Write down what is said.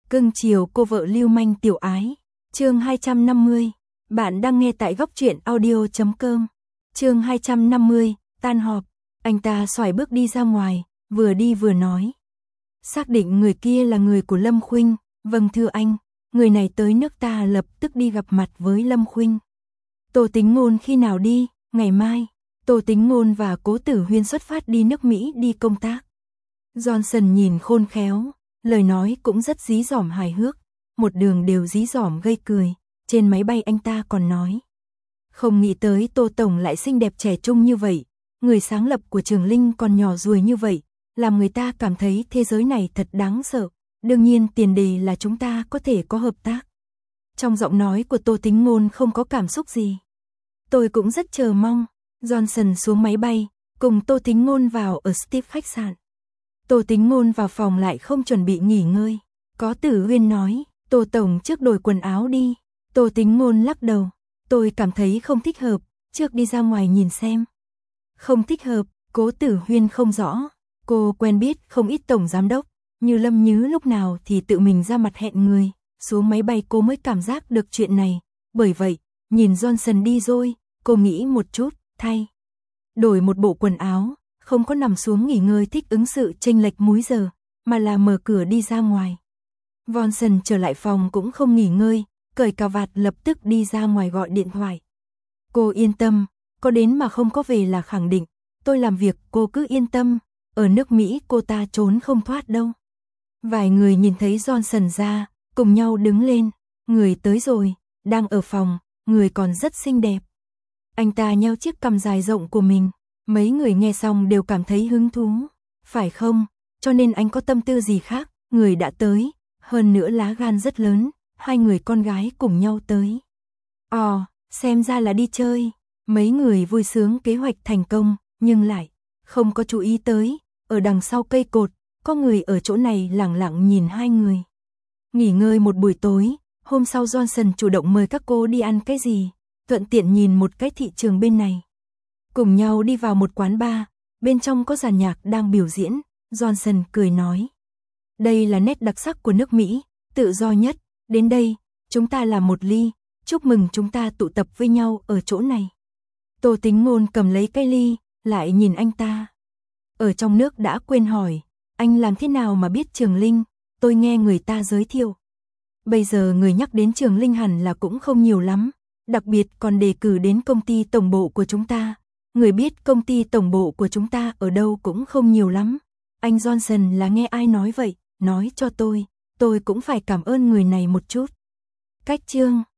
Cưng chiều cô vợ lưu manh tiểu ái. Chương 250. Bạn đang nghe tại góc truyện audio.com. Chương 250, tan họp. Anh ta xoài bước đi ra ngoài, vừa đi vừa nói. Xác định người kia là người của Lâm Khuynh. Vâng thưa anh, người này tới nước ta lập tức đi gặp mặt với Lâm Khuynh. Tô Tính Ngôn khi nào đi? Ngày mai. Tô Tính Ngôn và Cố Tử Huyên xuất phát đi nước Mỹ đi công tác. Johnson nhìn khôn khéo, lời nói cũng rất dí dỏm hài hước, một đường đều dí dỏm gây cười. Trên máy bay anh ta còn nói, không nghĩ tới Tô Tổng lại xinh đẹp trẻ trung như vậy, người sáng lập của Trường Linh còn nhỏ ruồi như vậy, làm người ta cảm thấy thế giới này thật đáng sợ. Đương nhiên tiền đề là chúng ta có thể có hợp tác. Trong giọng nói của Tô Tính Ngôn không có cảm xúc gì. Tôi cũng rất chờ mong. Johnson xuống máy bay, cùng Tô Tính Ngôn vào ở Steve khách sạn. Tô Tính Ngôn vào phòng lại không chuẩn bị nghỉ ngơi. Có Tử Huyên nói, Tô Tổng trước đổi quần áo đi. Tô Tính Ngôn lắc đầu, tôi cảm thấy không thích hợp, trước đi ra ngoài nhìn xem. Không thích hợp, Cố Tử Huyên không rõ. Cô quen biết không ít tổng giám đốc, như Lâm Nhứ lúc nào thì tự mình ra mặt hẹn người. Xuống máy bay cô mới cảm giác được chuyện này. Bởi vậy, nhìn Johnson đi rồi, cô nghĩ một chút, thay đổi một bộ quần áo, không có nằm xuống nghỉ ngơi thích ứng sự chênh lệch múi giờ, mà là mở cửa đi ra ngoài. Johnson trở lại phòng cũng không nghỉ ngơi, cởi cà vạt lập tức đi ra ngoài gọi điện thoại. Cô yên tâm, có đến mà không có về là khẳng định, tôi làm việc cô cứ yên tâm, ở nước Mỹ cô ta trốn không thoát đâu. Vài người nhìn thấy Johnson ra, cùng nhau đứng lên, người tới rồi, đang ở phòng, người còn rất xinh đẹp. Anh ta nheo chiếc cằm dài rộng của mình, mấy người nghe xong đều cảm thấy hứng thú, phải không? Cho nên anh có tâm tư gì khác, người đã tới, hơn nữa lá gan rất lớn, hai người con gái cùng nhau tới. Xem ra là đi chơi, mấy người vui sướng kế hoạch thành công, nhưng lại không có chú ý tới, ở đằng sau cây cột, có người ở chỗ này lẳng lặng nhìn hai người. Nghỉ ngơi một buổi tối, hôm sau Johnson chủ động mời các cô đi ăn cái gì, thuận tiện nhìn một cái thị trường bên này. Cùng nhau đi vào một quán bar, bên trong có dàn nhạc đang biểu diễn, Johnson cười nói. Đây là nét đặc sắc của nước Mỹ, tự do nhất, đến đây, chúng ta làm một ly, chúc mừng chúng ta tụ tập với nhau ở chỗ này. Tô Tính Ngôn cầm lấy cái ly, lại nhìn anh ta. Ở trong nước đã quên hỏi, anh làm thế nào mà biết Trường Linh, tôi nghe người ta giới thiệu. Bây giờ người nhắc đến Trường Linh hẳn là cũng không nhiều lắm, đặc biệt còn đề cử đến công ty tổng bộ của chúng ta. Người biết công ty tổng bộ của chúng ta ở đâu cũng không nhiều lắm. Anh Johnson là nghe ai nói vậy, nói cho tôi cũng phải cảm ơn người này một chút. Cách chương